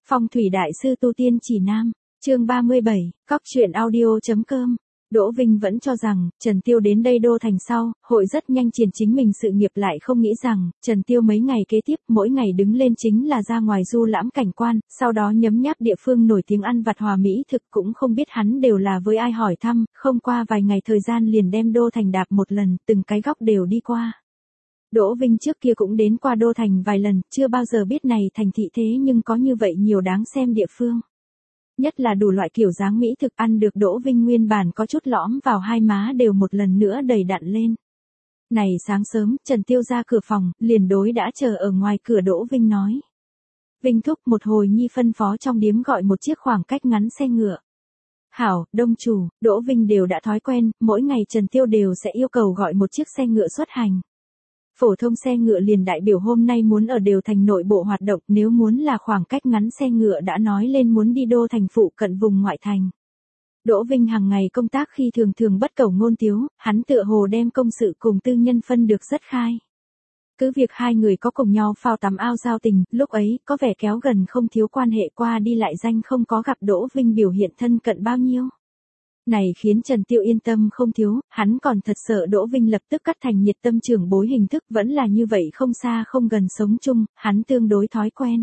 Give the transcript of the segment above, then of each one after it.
Phong thủy đại sư tu tiên chỉ nam, chương 37, cóc truyện audio.com. Đỗ Vinh vẫn cho rằng, Trần Tiêu đến đây đô thành sau, hội rất nhanh triển chính mình sự nghiệp, lại không nghĩ rằng, Trần Tiêu mấy ngày kế tiếp, mỗi ngày đứng lên chính là ra ngoài du lãm cảnh quan, sau đó nhấm nháp địa phương nổi tiếng ăn vặt hòa mỹ thực, cũng không biết hắn đều là với ai hỏi thăm, không qua vài ngày thời gian liền đem đô thành đạp một lần, từng cái góc đều đi qua. Đỗ Vinh trước kia cũng đến qua đô thành vài lần, chưa bao giờ biết này thành thị thế nhưng có như vậy nhiều đáng xem địa phương. Nhất là đủ loại kiểu dáng mỹ thực ăn được Đỗ Vinh nguyên bản có chút lõm vào hai má đều một lần nữa đầy đặn lên. Này sáng sớm, Trần Tiêu ra cửa phòng, liền đối đã chờ ở ngoài cửa Đỗ Vinh nói. Vinh thúc, một hồi nhi phân phó trong điếm gọi một chiếc khoảng cách ngắn xe ngựa. Hảo, đông chủ, Đỗ Vinh đều đã thói quen, mỗi ngày Trần Tiêu đều sẽ yêu cầu gọi một chiếc xe ngựa xuất hành. Phổ thông xe ngựa liền đại biểu hôm nay muốn ở đều thành nội bộ hoạt động, nếu muốn là khoảng cách ngắn xe ngựa đã nói lên muốn đi đô thành phụ cận vùng ngoại thành. Đỗ Vinh hàng ngày công tác khi thường bất cẩu ngôn tiếu, hắn tựa hồ đem công sự cùng tư nhân phân được rất khai. Cứ việc hai người có cùng nhau phao tắm ao giao tình, lúc ấy có vẻ kéo gần không thiếu quan hệ, qua đi lại danh không có gặp Đỗ Vinh biểu hiện thân cận bao nhiêu. Này khiến Trần Tiêu yên tâm không thiếu, hắn còn thật sợ Đỗ Vinh lập tức cắt thành nhiệt tâm trưởng bối hình thức, vẫn là như vậy không xa không gần sống chung, hắn tương đối thói quen.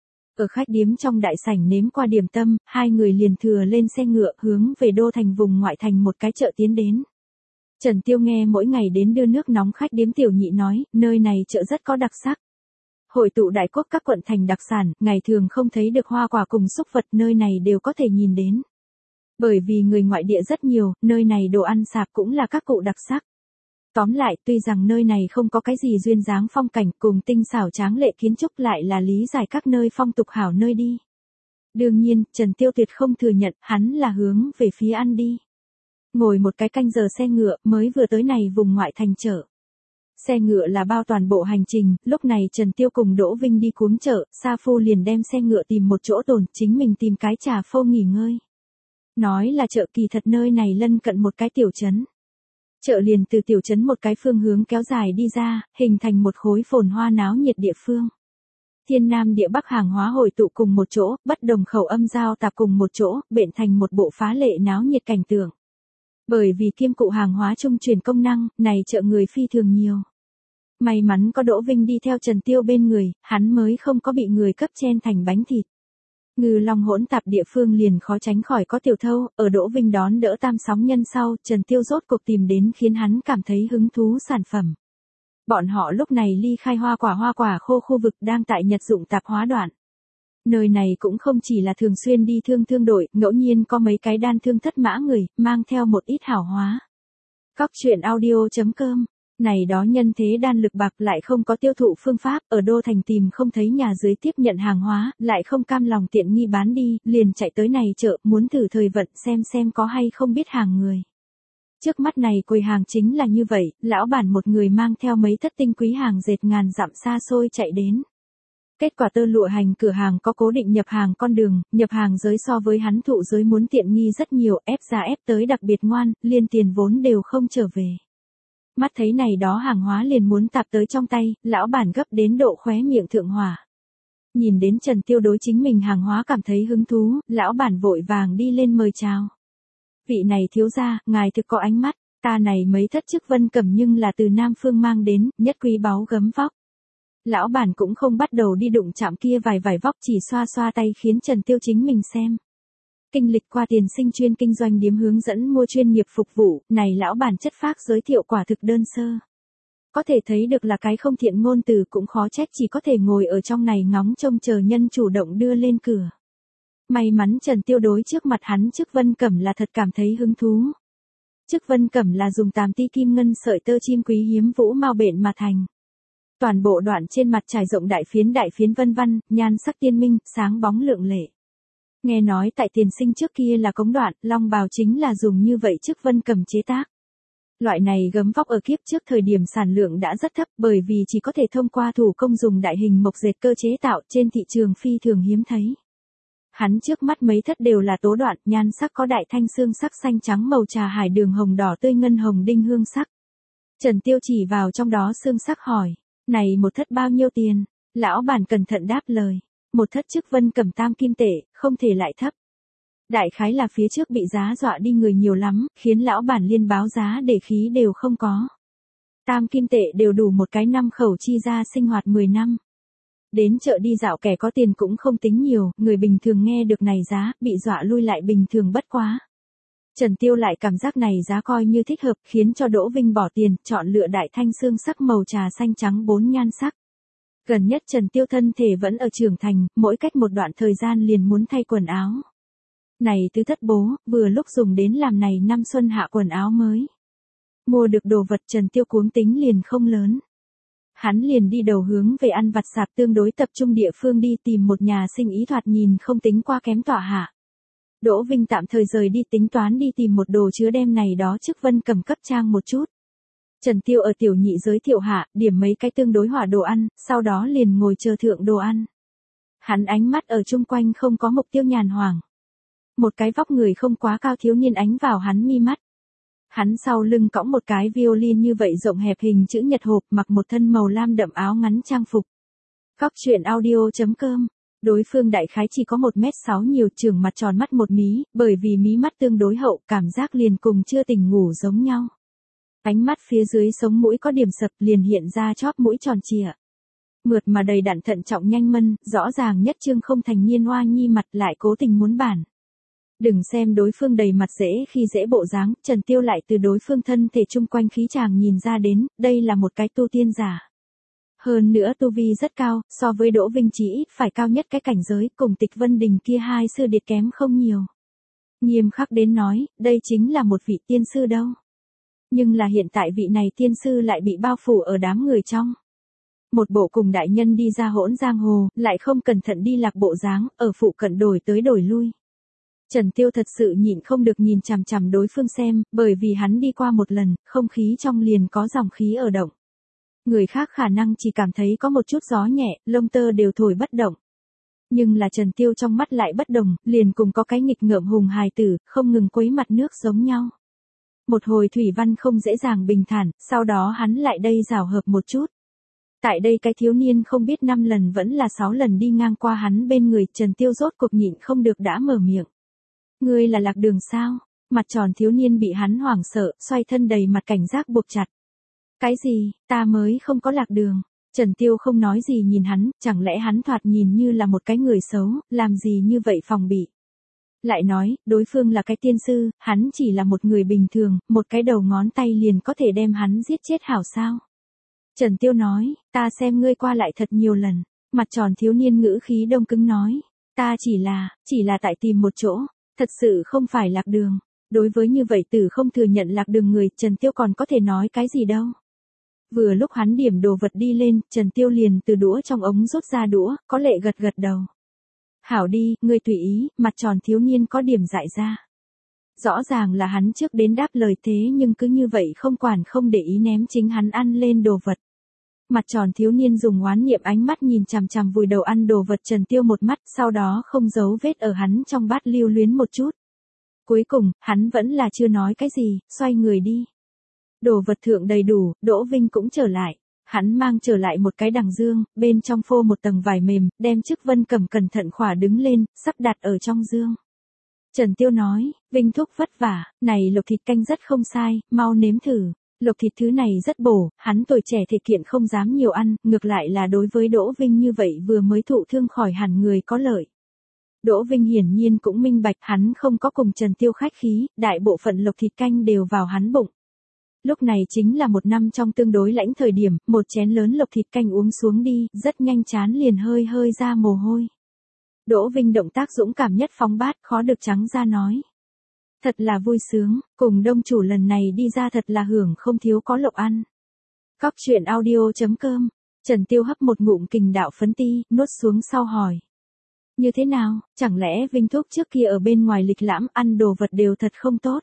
Ở khách điếm trong đại sảnh nếm qua điểm tâm, hai người liền thừa lên xe ngựa hướng về đô thành vùng ngoại thành một cái chợ tiến đến. Trần Tiêu nghe mỗi ngày đến đưa nước nóng khách điếm tiểu nhị nói, nơi này chợ rất có đặc sắc. Hội tụ đại quốc các quận thành đặc sản, ngày thường không thấy được hoa quả cùng súc vật, nơi này đều có thể nhìn đến. Bởi vì người ngoại địa rất nhiều, nơi này đồ ăn sạp cũng là các cụ đặc sắc. Tóm lại, tuy rằng nơi này không có cái gì duyên dáng phong cảnh cùng tinh xảo tráng lệ kiến trúc, lại là lý giải các nơi phong tục hảo nơi đi. Đương nhiên, Trần Tiêu tuyệt không thừa nhận, hắn là hướng về phía ăn đi. Ngồi một cái canh giờ xe ngựa, mới vừa tới này vùng ngoại thành chợ. Xe ngựa là bao toàn bộ hành trình, lúc này Trần Tiêu cùng Đỗ Vinh đi cuống chợ, Sa Phu liền đem xe ngựa tìm một chỗ tồn, chính mình tìm cái trà phô nghỉ ngơi. Nói là chợ, kỳ thật nơi này lân cận một cái tiểu trấn. Chợ liền từ tiểu trấn một cái phương hướng kéo dài đi ra, hình thành một khối phồn hoa náo nhiệt địa phương. Thiên Nam địa Bắc hàng hóa hội tụ cùng một chỗ, bất đồng khẩu âm giao tạp cùng một chỗ, bện thành một bộ phá lệ náo nhiệt cảnh tượng. Bởi vì kiêm cụ hàng hóa trung truyền công năng, này chợ người phi thường nhiều. May mắn có Đỗ Vinh đi theo Trần Tiêu bên người, hắn mới không có bị người cấp chen thành bánh thịt. Ngư long hỗn tạp địa phương liền khó tránh khỏi có tiểu thâu, ở Đỗ Vinh đón đỡ tam sóng nhân sau, Trần Tiêu rốt cuộc tìm đến khiến hắn cảm thấy hứng thú sản phẩm. Bọn họ lúc này ly khai hoa quả khô khu vực đang tại nhật dụng tạp hóa đoạn. Nơi này cũng không chỉ là thường xuyên đi thương đội, ngẫu nhiên có mấy cái đan thương thất mã người, mang theo một ít hảo hóa. Cóc truyện audio.com. Này đó nhân thế đan lực bạc lại không có tiêu thụ phương pháp, ở đô thành tìm không thấy nhà dưới tiếp nhận hàng hóa, lại không cam lòng tiện nghi bán đi, liền chạy tới này chợ, muốn thử thời vận xem có hay không biết hàng người. Trước mắt này quầy hàng chính là như vậy, lão bản một người mang theo mấy thất tinh quý hàng dệt ngàn dặm xa xôi chạy đến. Kết quả tơ lụa hành cửa hàng có cố định nhập hàng con đường, nhập hàng giới so với hắn thụ giới muốn tiện nghi rất nhiều, ép giá ép tới đặc biệt ngoan, liên tiền vốn đều không trở về. Mắt thấy này đó hàng hóa liền muốn tạp tới trong tay, lão bản gấp đến độ khóe miệng thượng hỏa. Nhìn đến Trần Tiêu đối chính mình hàng hóa cảm thấy hứng thú, lão bản vội vàng đi lên mời chào. Vị này thiếu gia, ngài thực có ánh mắt, ta này mấy thất chức vân cẩm nhưng là từ Nam Phương mang đến, nhất quý báu gấm vóc. Lão bản cũng không bắt đầu đi đụng chạm kia vài vóc, chỉ xoa xoa tay khiến Trần Tiêu chính mình xem. Kinh lịch qua tiền sinh chuyên kinh doanh điếm hướng dẫn mua chuyên nghiệp phục vụ, này lão bản chất phác giới thiệu quả thực đơn sơ. Có thể thấy được là cái không thiện ngôn từ, cũng khó trách chỉ có thể ngồi ở trong này ngóng trông chờ nhân chủ động đưa lên cửa. May mắn Trần Tiêu đối trước mặt hắn chức vân cẩm là thật cảm thấy hứng thú. Chức vân cẩm là dùng 8 ti kim ngân sợi tơ chim quý hiếm vũ mau bện mà thành. Toàn bộ đoạn trên mặt trải rộng đại phiến vân văn, nhan sắc tiên minh, sáng bóng lượng lệ. Nghe nói tại tiền sinh trước kia là cống đoạn, long bào chính là dùng như vậy chức vân cẩm chế tác. Loại này gấm vóc ở kiếp trước thời điểm sản lượng đã rất thấp, bởi vì chỉ có thể thông qua thủ công dùng đại hình mộc dệt cơ chế tạo, trên thị trường phi thường hiếm thấy. Hắn trước mắt mấy thất đều là tố đoạn, nhan sắc có đại thanh xương sắc xanh trắng màu trà hải đường hồng đỏ tươi ngân hồng đinh hương sắc. Trần Tiêu chỉ vào trong đó xương sắc hỏi, này một thất bao nhiêu tiền? Lão bản cẩn thận đáp lời, Một thất chức Vân Cẩm tam kim tệ, không thể lại thấp. Đại khái là phía trước bị giá dọa đi người nhiều lắm, khiến lão bản liên báo giá để khí đều không có. Tam kim tệ đều đủ một cái năm khẩu chi ra sinh hoạt 10 năm. Đến chợ đi dạo kẻ có tiền cũng không tính nhiều, người bình thường nghe được này giá, bị dọa lui lại bình thường bất quá. Trần Tiêu lại cảm giác này giá coi như thích hợp, khiến cho Đỗ Vinh bỏ tiền, chọn lựa đại thanh xương sắc màu trà xanh trắng 4 nhan sắc. Gần nhất Trần Tiêu thân thể vẫn ở trưởng thành, mỗi cách một đoạn thời gian liền muốn thay quần áo. Này tứ thất bố, vừa lúc dùng đến làm này năm xuân hạ quần áo mới. Mua được đồ vật Trần Tiêu cuống tính liền không lớn. Hắn liền đi đầu hướng về ăn vặt sạp tương đối tập trung địa phương đi tìm một nhà sinh ý thoạt nhìn không tính qua kém tọa hạ. Đỗ Vinh tạm thời rời đi tính toán đi tìm một đồ chứa đem này đó chức Vân Cẩm cấp trang một chút. Trần Tiêu ở tiểu nhị giới thiệu hạ, điểm mấy cái tương đối hỏa đồ ăn, sau đó liền ngồi chờ thượng đồ ăn. Hắn ánh mắt ở chung quanh không có mục tiêu nhàn hoảng. Một cái vóc người không quá cao thiếu niên ánh vào hắn mi mắt. Hắn sau lưng cõng một cái violin như vậy rộng hẹp hình chữ nhật hộp, mặc một thân màu lam đậm áo ngắn trang phục. Cóc truyện audio.com. Đối phương đại khái chỉ có 1m6 nhiều, trưởng mặt tròn mắt một mí, bởi vì mí mắt tương đối hậu, cảm giác liền cùng chưa tỉnh ngủ giống nhau. Ánh mắt phía dưới sống mũi có điểm sập liền hiện ra chóp mũi tròn trịa. Mượt mà đầy đặn thận trọng nhanh mân, rõ ràng nhất trương không thành niên oa nhi mặt lại cố tình muốn bản. Đừng xem đối phương đầy mặt dễ khi dễ bộ dáng, Trần Tiêu lại từ đối phương thân thể chung quanh khí chàng nhìn ra đến, đây là một cái tu tiên giả. Hơn nữa tu vi rất cao, so với Đỗ Vinh chỉ ít phải cao nhất cái cảnh giới, cùng Tịch Vân Đình kia hai sư điệt kém không nhiều. Nghiêm khắc đến nói, đây chính là một vị tiên sư đâu. Nhưng là hiện tại vị này tiên sư lại bị bao phủ ở đám người trong. Một bộ cùng đại nhân đi ra hỗn giang hồ, lại không cẩn thận đi lạc bộ dáng, ở phụ cận đổi tới đổi lui. Trần Tiêu thật sự nhịn không được nhìn chằm chằm đối phương xem, bởi vì hắn đi qua một lần, không khí trong liền có dòng khí ở động. Người khác khả năng chỉ cảm thấy có một chút gió nhẹ, lông tơ đều thổi bất động. Nhưng là Trần Tiêu trong mắt lại bất đồng, liền cùng có cái nghịch ngợm hùng hài tử, không ngừng quấy mặt nước giống nhau. Một hồi thủy văn không dễ dàng bình thản, sau đó hắn lại đây rào hợp một chút. Tại đây cái thiếu niên không biết 5 lần vẫn là 6 lần đi ngang qua hắn bên người, Trần Tiêu rốt cuộc nhịn không được đã mở miệng. Ngươi là lạc đường sao? Mặt tròn thiếu niên bị hắn hoảng sợ, xoay thân đầy mặt cảnh giác buộc chặt. Cái gì, ta mới không có lạc đường. Trần Tiêu không nói gì nhìn hắn, chẳng lẽ hắn thoạt nhìn như là một cái người xấu, làm gì như vậy phòng bị. Lại nói, đối phương là cái tiên sư, hắn chỉ là một người bình thường, một cái đầu ngón tay liền có thể đem hắn giết chết hảo sao. Trần Tiêu nói, ta xem ngươi qua lại thật nhiều lần. Mặt tròn thiếu niên ngữ khí đông cứng nói, ta chỉ là tại tìm một chỗ, thật sự không phải lạc đường. Đối với như vậy tử không thừa nhận lạc đường người, Trần Tiêu còn có thể nói cái gì đâu. Vừa lúc hắn điểm đồ vật đi lên, Trần Tiêu liền từ đũa trong ống rút ra đũa, có lệ gật gật đầu. Hảo đi, ngươi tùy ý, mặt tròn thiếu niên có điểm dại ra. Rõ ràng là hắn trước đến đáp lời thế nhưng cứ như vậy không quản không để ý ném chính hắn ăn lên đồ vật. Mặt tròn thiếu niên dùng oán niệm ánh mắt nhìn chằm chằm vùi đầu ăn đồ vật Trần Tiêu một mắt, sau đó không giấu vết ở hắn trong bát lưu luyến một chút. Cuối cùng, hắn vẫn là chưa nói cái gì, xoay người đi. Đồ vật thượng đầy đủ, Đỗ Vinh cũng trở lại. Hắn mang trở lại một cái đằng dương, bên trong phô một tầng vải mềm, đem chức Vân Cẩm cẩn thận khỏa đứng lên, sắp đặt ở trong dương. Trần Tiêu nói, Vinh thúc vất vả, này lộc thịt canh rất không sai, mau nếm thử. Lộc thịt thứ này rất bổ, hắn tuổi trẻ thể kiện không dám nhiều ăn, ngược lại là đối với Đỗ Vinh như vậy vừa mới thụ thương khỏi hẳn người có lợi. Đỗ Vinh hiển nhiên cũng minh bạch hắn không có cùng Trần Tiêu khách khí, đại bộ phận lộc thịt canh đều vào hắn bụng. Lúc này chính là một năm trong tương đối lãnh thời điểm, một chén lớn lộc thịt canh uống xuống đi, rất nhanh chán liền hơi hơi ra mồ hôi. Đỗ Vinh động tác dũng cảm nhất phóng bát, khó được trắng ra nói. Thật là vui sướng, cùng đông chủ lần này đi ra thật là hưởng không thiếu có lộc ăn. Cóc truyện audio.com, Trần Tiêu hấp một ngụm kình đạo phấn ti, nuốt xuống sau hỏi. Như thế nào, chẳng lẽ Vinh thúc trước kia ở bên ngoài lịch lãm ăn đồ vật đều thật không tốt?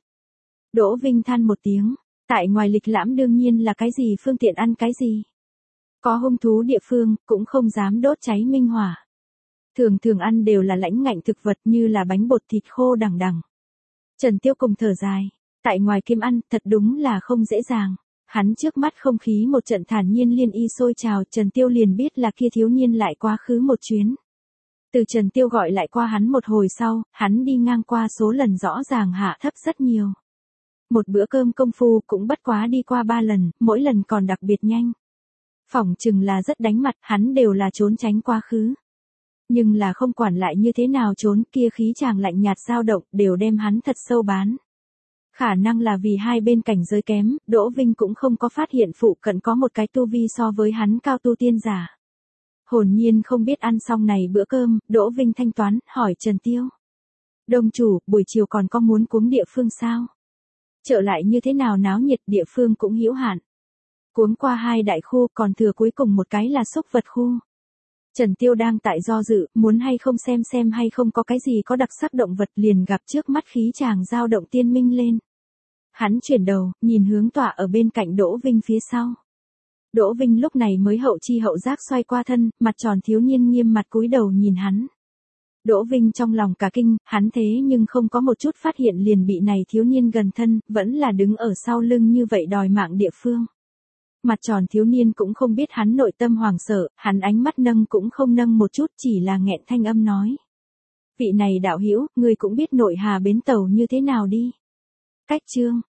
Đỗ Vinh than một tiếng, tại ngoài lịch lãm đương nhiên là cái gì phương tiện ăn cái gì. Có hung thú địa phương, cũng không dám đốt cháy minh hỏa. Thường thường ăn đều là lãnh ngạnh thực vật như là bánh bột thịt khô đằng đằng. Trần Tiêu cùng thở dài, tại ngoài kim ăn, thật đúng là không dễ dàng. Hắn trước mắt không khí một trận thản nhiên liên y sôi trào, Trần Tiêu liền biết là kia thiếu niên lại quá khứ một chuyến. Từ Trần Tiêu gọi lại qua hắn một hồi sau, hắn đi ngang qua số lần rõ ràng hạ thấp rất nhiều. Một bữa cơm công phu cũng bất quá đi qua 3 lần, mỗi lần còn đặc biệt nhanh. Phỏng chừng là rất đánh mặt, hắn đều là trốn tránh quá khứ. Nhưng là không quản lại như thế nào trốn, kia khí chàng lạnh nhạt dao động, đều đem hắn thật sâu bán. Khả năng là vì hai bên cảnh giới kém, Đỗ Vinh cũng không có phát hiện phụ cận có một cái tu vi so với hắn cao tu tiên giả. Hồn nhiên không biết ăn xong này bữa cơm, Đỗ Vinh thanh toán, hỏi Trần Tiêu. Đông chủ, buổi chiều còn có muốn cuống địa phương sao? Chợ lại như thế nào náo nhiệt, địa phương cũng hữu hạn. Cuống qua 2 đại khu, còn thừa cuối cùng một cái là xúc vật khu. Trần Tiêu đang tại do dự, muốn hay không xem hay không có cái gì có đặc sắc động vật, liền gặp trước mắt khí chàng dao động tiên minh lên. Hắn chuyển đầu, nhìn hướng tọa ở bên cạnh Đỗ Vinh phía sau. Đỗ Vinh lúc này mới hậu chi hậu giác xoay qua thân, mặt tròn thiếu niên nghiêm mặt cúi đầu nhìn hắn. Đỗ Vinh trong lòng cả kinh, hắn thế nhưng không có một chút phát hiện liền bị này thiếu niên gần thân, vẫn là đứng ở sau lưng như vậy đòi mạng địa phương. Mặt tròn thiếu niên cũng không biết hắn nội tâm hoàng sợ, hắn ánh mắt nâng cũng không nâng một chút, chỉ là nghẹn thanh âm nói. Vị này đạo hữu, ngươi cũng biết nội hà bến tàu như thế nào đi. Cách chương.